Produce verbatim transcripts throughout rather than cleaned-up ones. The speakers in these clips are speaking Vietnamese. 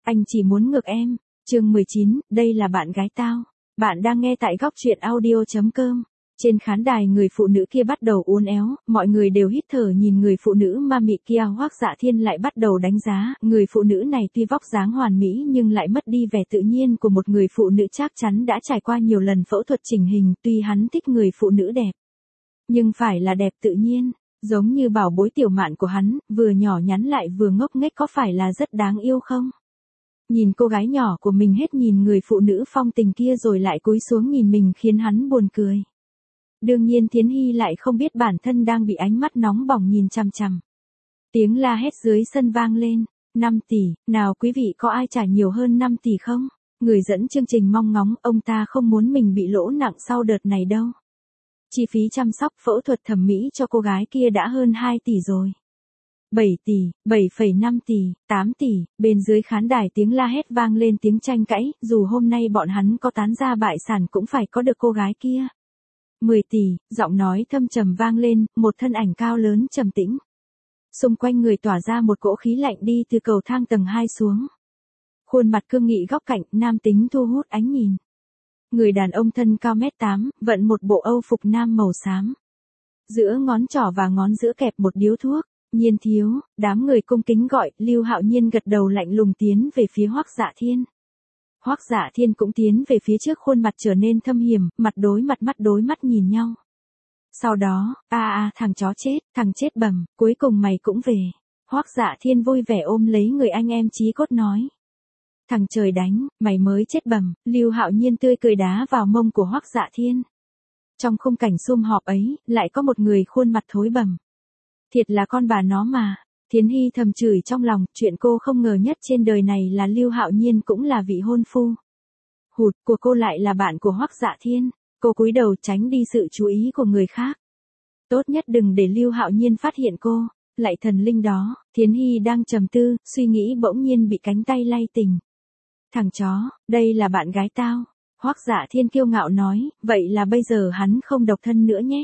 Anh chỉ muốn ngược em. Chương mười chín, đây là bạn gái tao. Bạn đang nghe tại góc truyện audio chấm com. Trên khán đài người phụ nữ kia bắt đầu uốn éo, mọi người đều hít thở nhìn người phụ nữ ma mị kia. Hoắc Dạ Thiên lại bắt đầu đánh giá, người phụ nữ này tuy vóc dáng hoàn mỹ nhưng lại mất đi vẻ tự nhiên của một người phụ nữ chắc chắn đã trải qua nhiều lần phẫu thuật chỉnh hình. Tuy hắn thích người phụ nữ đẹp, nhưng phải là đẹp tự nhiên, giống như bảo bối Tiểu Mạn của hắn, vừa nhỏ nhắn lại vừa ngốc nghếch, có phải là rất đáng yêu không? Nhìn cô gái nhỏ của mình hết nhìn người phụ nữ phong tình kia rồi lại cúi xuống nhìn mình khiến hắn buồn cười. Đương nhiên Thiến Hy lại không biết bản thân đang bị ánh mắt nóng bỏng nhìn chằm chằm. Tiếng la hét dưới sân vang lên, năm tỷ, nào quý vị có ai trả nhiều hơn năm tỷ không? Người dẫn chương trình mong ngóng, ông ta không muốn mình bị lỗ nặng sau đợt này đâu. Chi phí chăm sóc phẫu thuật thẩm mỹ cho cô gái kia đã hơn hai tỷ rồi. bảy tỷ, bảy phẩy năm tỷ, tám tỷ, bên dưới khán đài tiếng la hét vang lên, tiếng tranh cãi, dù hôm nay bọn hắn có tán gia bại sản cũng phải có được cô gái kia. mười tỷ, giọng nói thâm trầm vang lên, một thân ảnh cao lớn trầm tĩnh. Xung quanh người tỏa ra một cỗ khí lạnh đi từ cầu thang tầng hai xuống. Khuôn mặt cương nghị góc cạnh, nam tính thu hút ánh nhìn. Người đàn ông thân cao mét tám, vận một bộ âu phục nam màu xám. Giữa ngón trỏ và ngón giữa kẹp một điếu thuốc. Nhiên thiếu, đám người cung kính gọi. Lưu Hạo Nhiên gật đầu lạnh lùng tiến về phía Hoắc Dạ Thiên. Hoắc Dạ Thiên cũng tiến về phía trước, khuôn mặt trở nên thâm hiểm, mặt đối mặt mắt đối mắt nhìn nhau. Sau đó, a a thằng chó chết, thằng chết bầm, cuối cùng mày cũng về. Hoắc Dạ Thiên vui vẻ ôm lấy người anh em chí cốt nói. Thằng trời đánh, mày mới chết bầm. Lưu Hạo Nhiên tươi cười đá vào mông của Hoắc Dạ Thiên. Trong khung cảnh sum họp ấy, lại có một người khuôn mặt thối bầm. Thiệt là con bà nó mà. Thiến Hy thầm chửi trong lòng, chuyện cô không ngờ nhất trên đời này là Lưu Hạo Nhiên cũng là vị hôn phu. Hụt, của cô lại là bạn của Hoắc Dạ Thiên. Cô cúi đầu tránh đi sự chú ý của người khác. Tốt nhất đừng để Lưu Hạo Nhiên phát hiện cô. Lại thần linh đó. Thiến Hy đang trầm tư, suy nghĩ bỗng nhiên bị cánh tay lay tỉnh. Thằng chó, đây là bạn gái tao. Hoắc Dạ Thiên kiêu ngạo nói, vậy là bây giờ hắn không độc thân nữa nhé.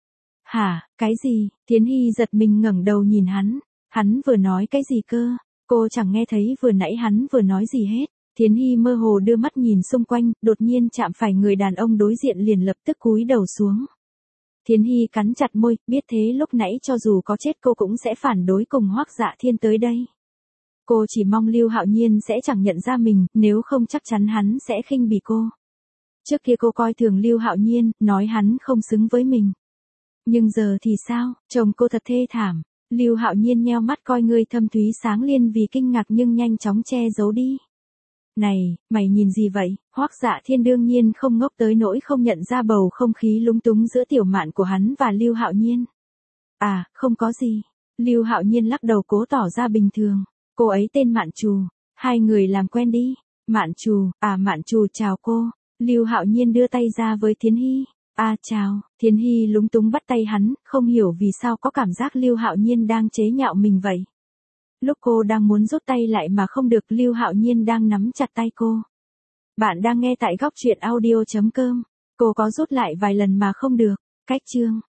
Hả, cái gì? Thiến Hy giật mình ngẩng đầu nhìn hắn. Hắn vừa nói cái gì cơ? Cô chẳng nghe thấy vừa nãy hắn vừa nói gì hết. Thiến Hy mơ hồ đưa mắt nhìn xung quanh, đột nhiên chạm phải người đàn ông đối diện liền lập tức cúi đầu xuống. Thiến Hy cắn chặt môi, biết thế lúc nãy cho dù có chết cô cũng sẽ phản đối cùng Hoắc Dạ Thiên tới đây. Cô chỉ mong Lưu Hạo Nhiên sẽ chẳng nhận ra mình, nếu không chắc chắn hắn sẽ khinh bỉ cô. Trước kia cô coi thường Lưu Hạo Nhiên, nói hắn không xứng với mình. Nhưng giờ thì sao, chồng cô thật thê thảm. Lưu Hạo Nhiên nheo mắt coi người thâm thúy sáng liên vì kinh ngạc nhưng nhanh chóng che giấu đi. Này, mày nhìn gì vậy? Hoắc Dạ Thiên đương nhiên không ngốc tới nỗi không nhận ra bầu không khí lúng túng giữa Tiểu Mạn của hắn và Lưu Hạo Nhiên. À, không có gì. Lưu Hạo Nhiên lắc đầu cố tỏ ra bình thường. Cô ấy tên Mạn Trù, hai người làm quen đi. Mạn Trù, à Mạn Trù chào cô. Lưu Hạo Nhiên đưa tay ra với Thiến Hy. À chào, Thiến Hy lúng túng bắt tay hắn, không hiểu vì sao có cảm giác Lưu Hạo Nhiên đang chế nhạo mình vậy. Lúc cô đang muốn rút tay lại mà không được, Lưu Hạo Nhiên đang nắm chặt tay cô. Bạn đang nghe tại góc truyện audio chấm com. Cô có rút lại vài lần mà không được. Cách chương.